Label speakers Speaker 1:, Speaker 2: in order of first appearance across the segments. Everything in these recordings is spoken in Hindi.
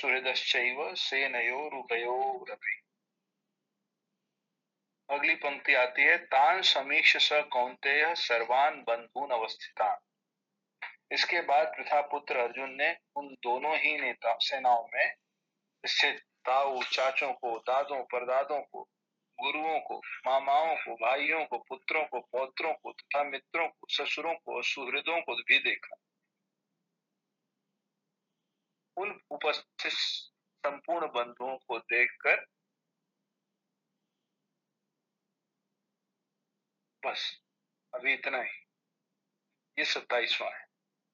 Speaker 1: सुहृदश्चैव सेनयोरुभयोरपि। अगली पंक्ति आती है, तान समीक्ष स कौन्तेय सर्वान बंधून अवस्थितान। इसके बाद प्रथापुत्र अर्जुन ने उन दोनों ही नेता सेनाओं में स्थित ताऊ चाचों को, दादों परदादों को, गुरुओं को, मामाओं को, भाइयों को, पुत्रों को, पौत्रों को तथा मित्रों को, ससुरों को और सुहृदों को भी देखा। उन उपस्थित संपूर्ण बंधुओं को देखकर बस अभी इतना ही। ये 27वां है।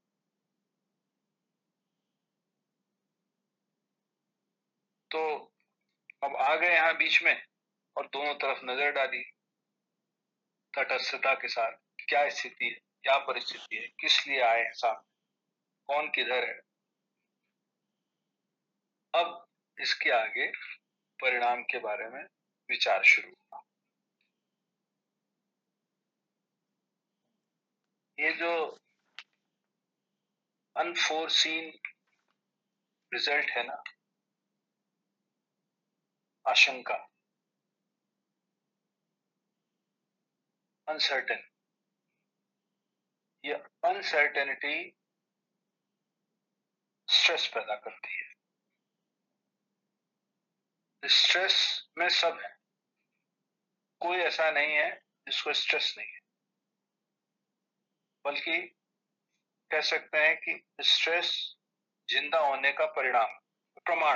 Speaker 1: तो अब आ गए यहाँ बीच में और दोनों तरफ नजर डाली तटस्थता के साथ, क्या स्थिति है, क्या परिस्थिति है, किस लिए आए हैं साथ, कौन किधर है। अब इसके आगे परिणाम के बारे में विचार शुरू हुआ। ये जो अनफोरसीन रिजल्ट है ना, आशंका, अनसर्टेन, ये अनसर्टेनिटी स्ट्रेस पैदा करती है। स्ट्रेस में सब है, कोई ऐसा नहीं है जिसको स्ट्रेस नहीं है, बल्कि कह सकते हैं कि स्ट्रेस जिंदा होने का परिणाम, प्रमाण।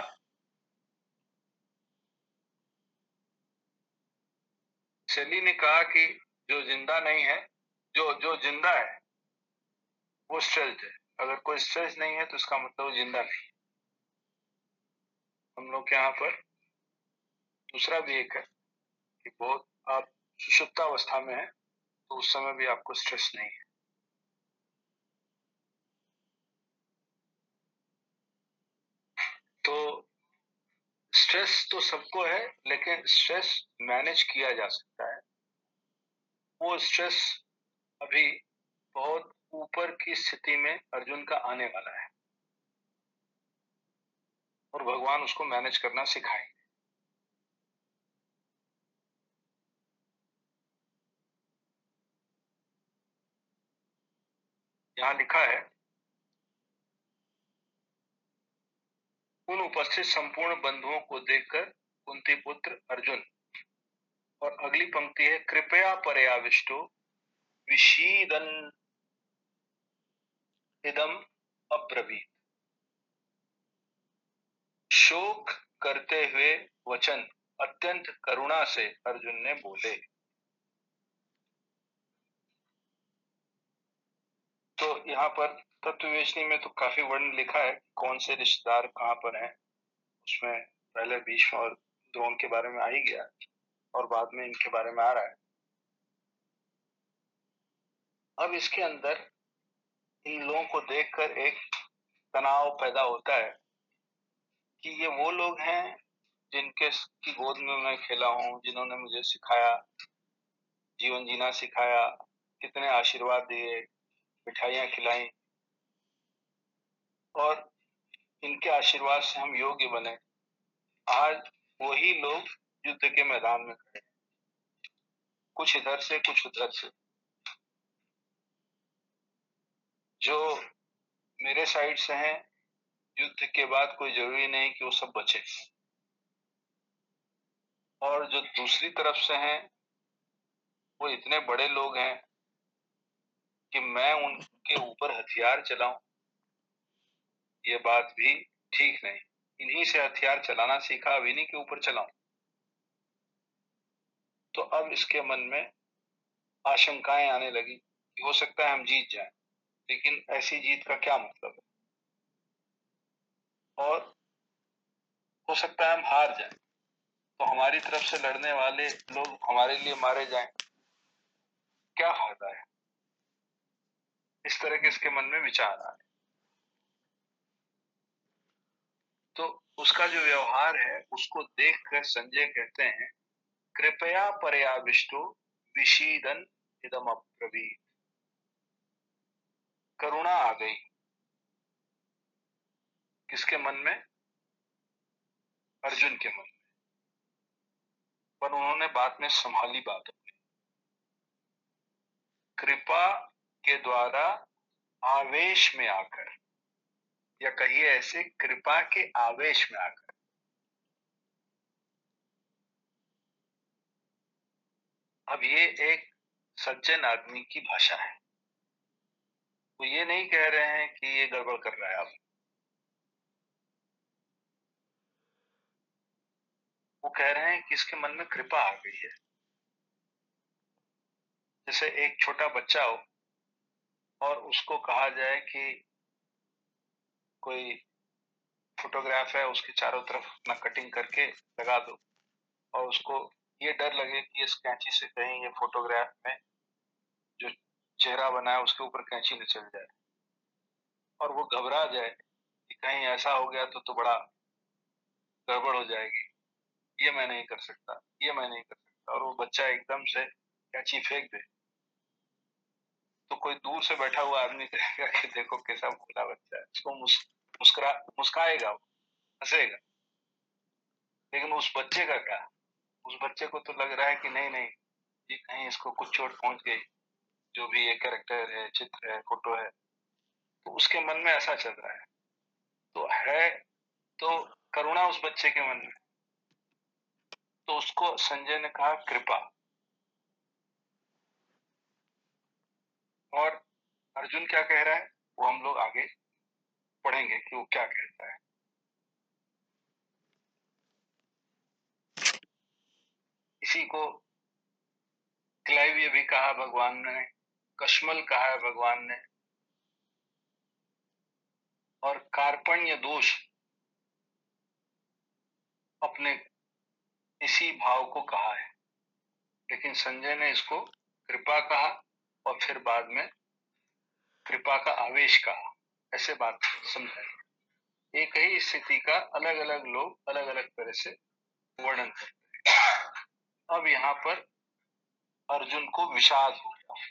Speaker 1: शैली ने कहा कि जो जिंदा नहीं है, जो जिंदा है वो स्ट्रेस्ड है। अगर कोई स्ट्रेस नहीं है तो इसका मतलब वो जिंदा नहीं। हम लोग के यहाँ पर दूसरा भी एक है कि बहुत आप सुषुप्तावस्था में है तो उस समय भी आपको स्ट्रेस नहीं है। तो स्ट्रेस तो सबको है, लेकिन स्ट्रेस मैनेज किया जा सकता है। वो स्ट्रेस अभी बहुत ऊपर की स्थिति में अर्जुन का आने वाला है और भगवान उसको मैनेज करना सिखाएंगे। यहाँ लिखा है, उन उपस्थित संपूर्ण बंधुओं को देखकर कुंती पुत्र अर्जुन, और अगली पंक्ति है, कृपया पर्याविष्टो विषीदन इदम अब्रवीत। शोक करते हुए वचन अत्यंत करुणा से अर्जुन ने बोले। तो यहाँ पर तत्ववेशनी में तो काफी वर्ण लिखा है, कौन से रिश्तेदार कहाँ पर हैं। उसमें पहले भीष्म और द्रोण के बारे में आ ही गया और बाद में इनके बारे में आ रहा है। अब इसके अंदर इन लोगों को देखकर एक तनाव पैदा होता है कि ये वो लोग हैं जिनके की गोद में मैं खेला हूँ, जिन्होंने मुझे सिखाया, जीवन जीना सिखाया, कितने आशीर्वाद दिए, मिठाइयाँ खिलाई और इनके आशीर्वाद से हम योग्य बने। आज वही लोग युद्ध के मैदान में खड़े, कुछ इधर से कुछ उधर से। जो मेरे साइड से हैं, युद्ध के बाद कोई जरूरी नहीं कि वो सब बचे, और जो दूसरी तरफ से हैं वो इतने बड़े लोग हैं कि मैं उनके ऊपर हथियार चलाऊं, ये बात भी ठीक नहीं। इन्हीं से हथियार चलाना सीखा, अब इन्हीं के ऊपर चलाऊं। तो अब इसके मन में आशंकाएं आने लगी कि हो सकता है हम जीत जाएं, लेकिन ऐसी जीत का क्या मतलब है, और हो सकता है हम हार जाएं, तो हमारी तरफ से लड़ने वाले लोग हमारे लिए मारे जाएं, क्या फायदा है। इस तरह के इसके मन में विचार आ रहे। तो उसका जो व्यवहार है उसको देखकर संजय कहते हैं, कृपया पर्याविष्टो विषीदन इदम अब्रवीत। करुणा आ गई किसके मन में, अर्जुन के मन में, पर उन्होंने बाद में संभाली बात। कृपा के द्वारा आवेश में आकर, या कहिए ऐसे, कृपा के आवेश में आकर। अब ये एक सज्जन आदमी की भाषा है, तो ये नहीं कह रहे हैं कि ये गड़बड़ कर रहा है आप, वो कह रहे हैं कि इसके मन में कृपा आ गई है। जैसे एक छोटा बच्चा हो और उसको कहा जाए कि कोई फोटोग्राफ है, उसके चारों तरफ अपना कटिंग करके लगा दो, और उसको ये डर लगे कि इस कैंची से कहीं ये फोटोग्राफ में जो चेहरा बना है उसके ऊपर कैंची न चल जाए, और वो घबरा जाए कि कहीं ऐसा हो गया तो बड़ा गड़बड़ हो जाएगी, ये मैं नहीं कर सकता, ये मैं नहीं कर सकता, और वो बच्चा एकदम से कैंची फेंक दे, तो कोई दूर से बैठा हुआ आदमी कहेगा कि देखो कैसा भोला बच्चा है, इसको मुस्काएगा, हंसेगा। लेकिन उस बच्चे का क्या, उस बच्चे को तो लग रहा है कि नहीं नहीं, ये कहीं इसको कुछ चोट पहुंच गई, जो भी ये कैरेक्टर है, चित्र है, फोटो है, तो उसके मन में ऐसा चल रहा है। तो है तो करुणा उस बच्चे के मन में, तो उसको संजय ने कहा कृपा। और अर्जुन क्या कह रहा है वो हम लोग आगे पढ़ेंगे कि वो क्या कहता है। इसी को क्लाइव्य भी कहा भगवान ने, कश्मल कहा है भगवान ने, और कार्पण्य दोष अपने इसी भाव को कहा है। लेकिन संजय ने इसको कृपा कहा और फिर बाद में कृपा का आवेश कहा, ऐसे बात समझाई। एक ही स्थिति का अलग अलग लोग अलग अलग तरह से वर्णन करते हैं। अब यहाँ पर अर्जुन को विषाद हो गया,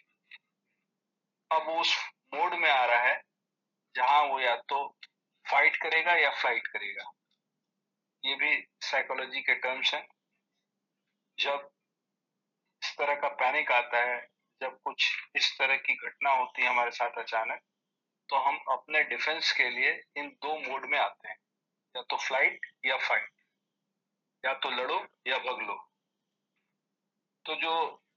Speaker 1: अब वो उस मोड में आ रहा है जहां वो या तो फाइट करेगा या फ्लाइट करेगा। ये भी साइकोलॉजी के टर्म्स हैं। जब इस तरह का पैनिक आता है, जब कुछ इस तरह की घटना होती है हमारे साथ अचानक, तो हम अपने डिफेंस के लिए इन दो मोड में आते हैं, या तो फ्लाइट या फाइट, या तो लड़ो या भग लो। तो जो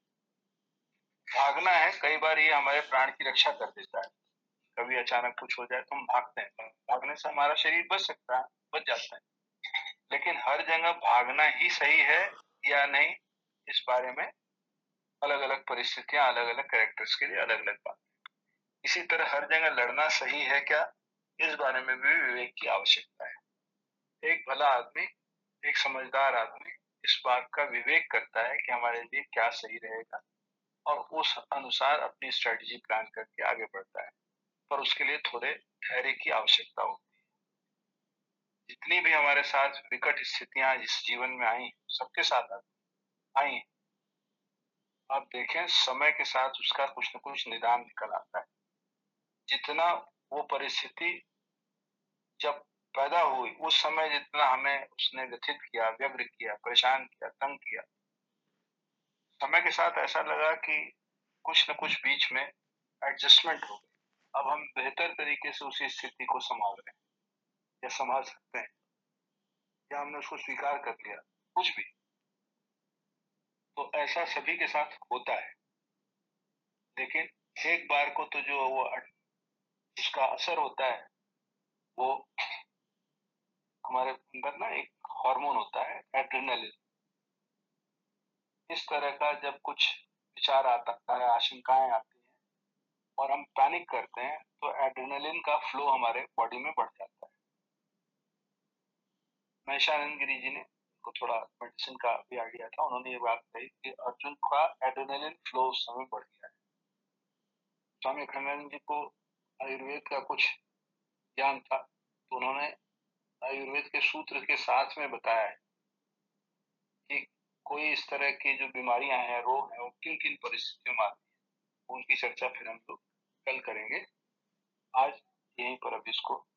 Speaker 1: भागना है, कई बार ये हमारे प्राण की रक्षा कर देता है। कभी अचानक कुछ हो जाए तो हम भागते हैं, भागने से हमारा शरीर बच सकता है, बच जाता है। लेकिन हर जगह भागना ही सही है या नहीं, इस बारे में अलग अलग परिस्थितियां, अलग अलग कैरेक्टर्स के लिए अलग अलग बात। इसी तरह हर जगह लड़ना सही है क्या, इस बारे में भी विवेक की आवश्यकता है। एक भला आदमी, एक समझदार आदमी इस बात का विवेक करता है कि हमारे लिए क्या सही रहेगा, और उस अनुसार अपनी स्ट्रेटजी प्लान करके आगे बढ़ता है। पर उसके लिए थोड़े धैर्य की आवश्यकता होती है। जितनी भी हमारे साथ विकट स्थितियां जिस जीवन में आई, सबके साथ आई, आप देखें समय के साथ उसका कुछ न कुछ निदान निकल आता है। जितना वो परिस्थिति जब पैदा हुई, उस समय जितना हमें उसने व्यथित किया, व्यग्र किया, परेशान किया, तंग किया, समय के साथ ऐसा लगा कि कुछ न कुछ बीच में एडजस्टमेंट हो गई। अब हम बेहतर तरीके से उसी स्थिति को संभाल रहे हैं, या संभाल सकते हैं, या हमने उसको स्वीकार कर लिया, कुछ भी। तो ऐसा सभी के साथ होता है। लेकिन एक बार को तो जो वो उसका असर होता है, वो हमारे अंदर ना एक हार्मोन होता है एड्रेनलिन। इस तरह का जब कुछ विचार आता है, आशंकाएं आती हैं और हम पैनिक करते हैं, तो एड्रेनलिन का फ्लो हमारे बॉडी में बढ़ जाता है। महेशानंद गिरी जी ने को थोड़ा मेडिसिन का भी आइडिया था, उन्होंने ये बात कही कि अर्जुन का एड्रेनलिन फ्लो उस समय बढ़ गया है। स्वामी अखंडानंद जी को आयुर्वेद का कुछ ज्ञान था, तो उन्होंने आयुर्वेद के सूत्र के साथ में बताया है कि कोई इस तरह की जो बीमारियां हैं, रोग हैं, वो किन किन परिस्थितियों में आती है। उनकी चर्चा फिर हम लोग कल करेंगे। आज यहीं पर अब इसको